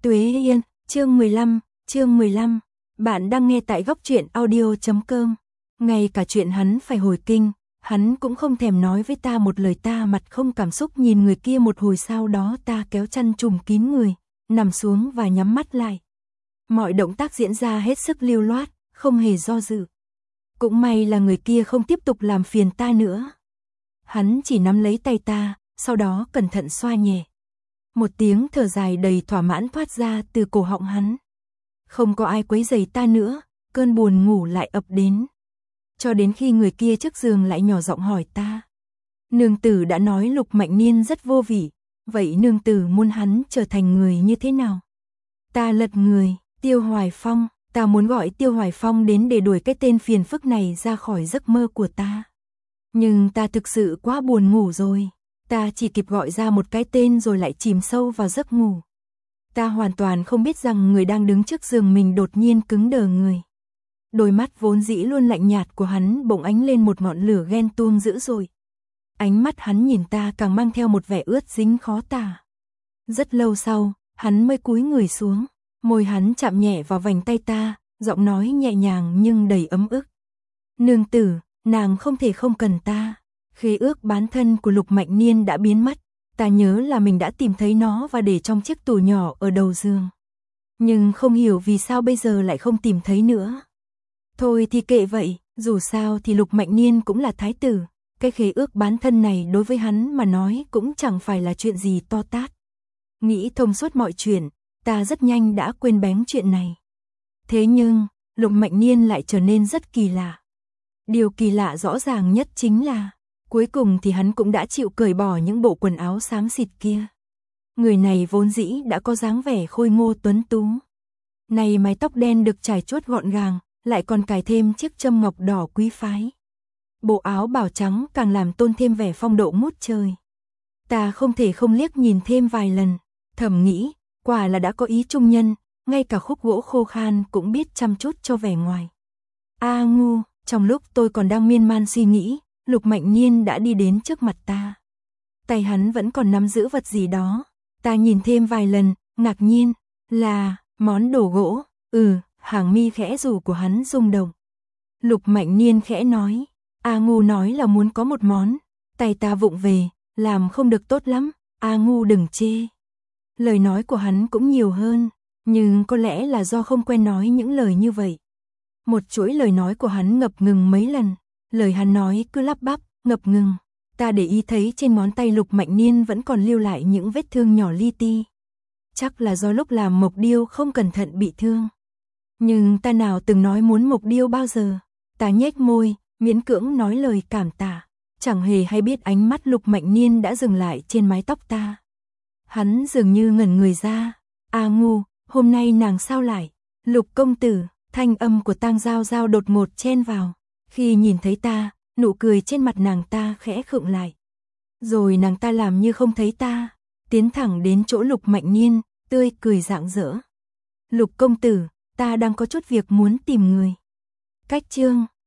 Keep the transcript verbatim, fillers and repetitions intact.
Tuế Yên, chương mười lăm, chương mười lăm. Bạn đang nghe tại góc truyện audio chấm com. Ngay cả chuyện hắn phải hồi kinh, hắn cũng không thèm nói với ta một lời, ta mặt không cảm xúc nhìn người kia một hồi, sau đó ta kéo chăn trùm kín người, nằm xuống và nhắm mắt lại. Mọi động tác diễn ra hết sức lưu loát, không hề do dự. Cũng may là người kia không tiếp tục làm phiền ta nữa. Hắn chỉ nắm lấy tay ta, sau đó cẩn thận xoa nhẹ. Một tiếng thở dài đầy thỏa mãn thoát ra từ cổ họng hắn. Không có ai quấy rầy ta nữa, cơn buồn ngủ lại ập đến. Cho đến khi người kia trước giường lại nhỏ giọng hỏi ta. Nương tử đã nói Lục Mạnh Niên rất vô vị, vậy nương tử muốn hắn trở thành người như thế nào? Ta lật người, Tiêu Hoài Phong, ta muốn gọi Tiêu Hoài Phong đến để đuổi cái tên phiền phức này ra khỏi giấc mơ của ta. Nhưng ta thực sự quá buồn ngủ rồi. Ta chỉ kịp gọi ra một cái tên rồi lại chìm sâu vào giấc ngủ. Ta hoàn toàn không biết rằng người đang đứng trước giường mình đột nhiên cứng đờ người. Đôi mắt vốn dĩ luôn lạnh nhạt của hắn bỗng ánh lên một ngọn lửa ghen tuông dữ dội. Ánh mắt hắn nhìn ta càng mang theo một vẻ ướt dính khó tả. Rất lâu sau, hắn mới cúi người xuống, môi hắn chạm nhẹ vào vành tay ta, giọng nói nhẹ nhàng nhưng đầy ấm ức. Nương tử, nàng không thể không cần ta. Khế ước bán thân của Lục Mạnh Niên đã biến mất, ta nhớ là mình đã tìm thấy nó và để trong chiếc tủ nhỏ ở đầu giường. Nhưng không hiểu vì sao bây giờ lại không tìm thấy nữa. Thôi thì kệ vậy, dù sao thì Lục Mạnh Niên cũng là thái tử, cái khế ước bán thân này đối với hắn mà nói cũng chẳng phải là chuyện gì to tát. Nghĩ thông suốt mọi chuyện, ta rất nhanh đã quên bén chuyện này. Thế nhưng, Lục Mạnh Niên lại trở nên rất kỳ lạ. Điều kỳ lạ rõ ràng nhất chính là cuối cùng thì hắn cũng đã chịu cởi bỏ những bộ quần áo xám xịt kia. Người này vốn dĩ đã có dáng vẻ khôi ngô tuấn tú. Này mái tóc đen được trải chuốt gọn gàng, lại còn cài thêm chiếc châm ngọc đỏ quý phái. Bộ áo bào trắng càng làm tôn thêm vẻ phong độ ngút trời. Ta không thể không liếc nhìn thêm vài lần, thầm nghĩ, quả là đã có ý trung nhân, ngay cả khúc gỗ khô khan cũng biết chăm chút cho vẻ ngoài. A ngu, trong lúc tôi còn đang miên man suy nghĩ, Lục Mạnh Niên đã đi đến trước mặt ta. Tay hắn vẫn còn nắm giữ vật gì đó. Ta nhìn thêm vài lần, ngạc nhiên, là món đồ gỗ. Ừ, hàng mi khẽ rủ của hắn rung động. Lục Mạnh Niên khẽ nói, A ngu nói là muốn có một món. Tay ta vụng về, làm không được tốt lắm, A ngu đừng chê. Lời nói của hắn cũng nhiều hơn, nhưng có lẽ là do không quen nói những lời như vậy. Một chuỗi lời nói của hắn ngập ngừng mấy lần. Lời hắn nói cứ lắp bắp, ngập ngừng. Ta để ý thấy trên ngón tay Lục Mạnh Niên vẫn còn lưu lại những vết thương nhỏ li ti. Chắc là do lúc làm mộc điêu không cẩn thận bị thương. Nhưng ta nào từng nói muốn mộc điêu bao giờ. Ta nhếch môi, miễn cưỡng nói lời cảm tạ. Chẳng hề hay biết ánh mắt Lục Mạnh Niên đã dừng lại trên mái tóc ta. Hắn dường như ngẩn người ra. A ngu, hôm nay nàng sao lại? Lục công tử, thanh âm của Tang Giao Giao đột ngột chen vào. Khi nhìn thấy ta, nụ cười trên mặt nàng ta khẽ khựng lại. Rồi nàng ta làm như không thấy ta, tiến thẳng đến chỗ Lục Mạnh Niên, tươi cười rạng rỡ. Lục công tử, ta đang có chút việc muốn tìm người. Cách chương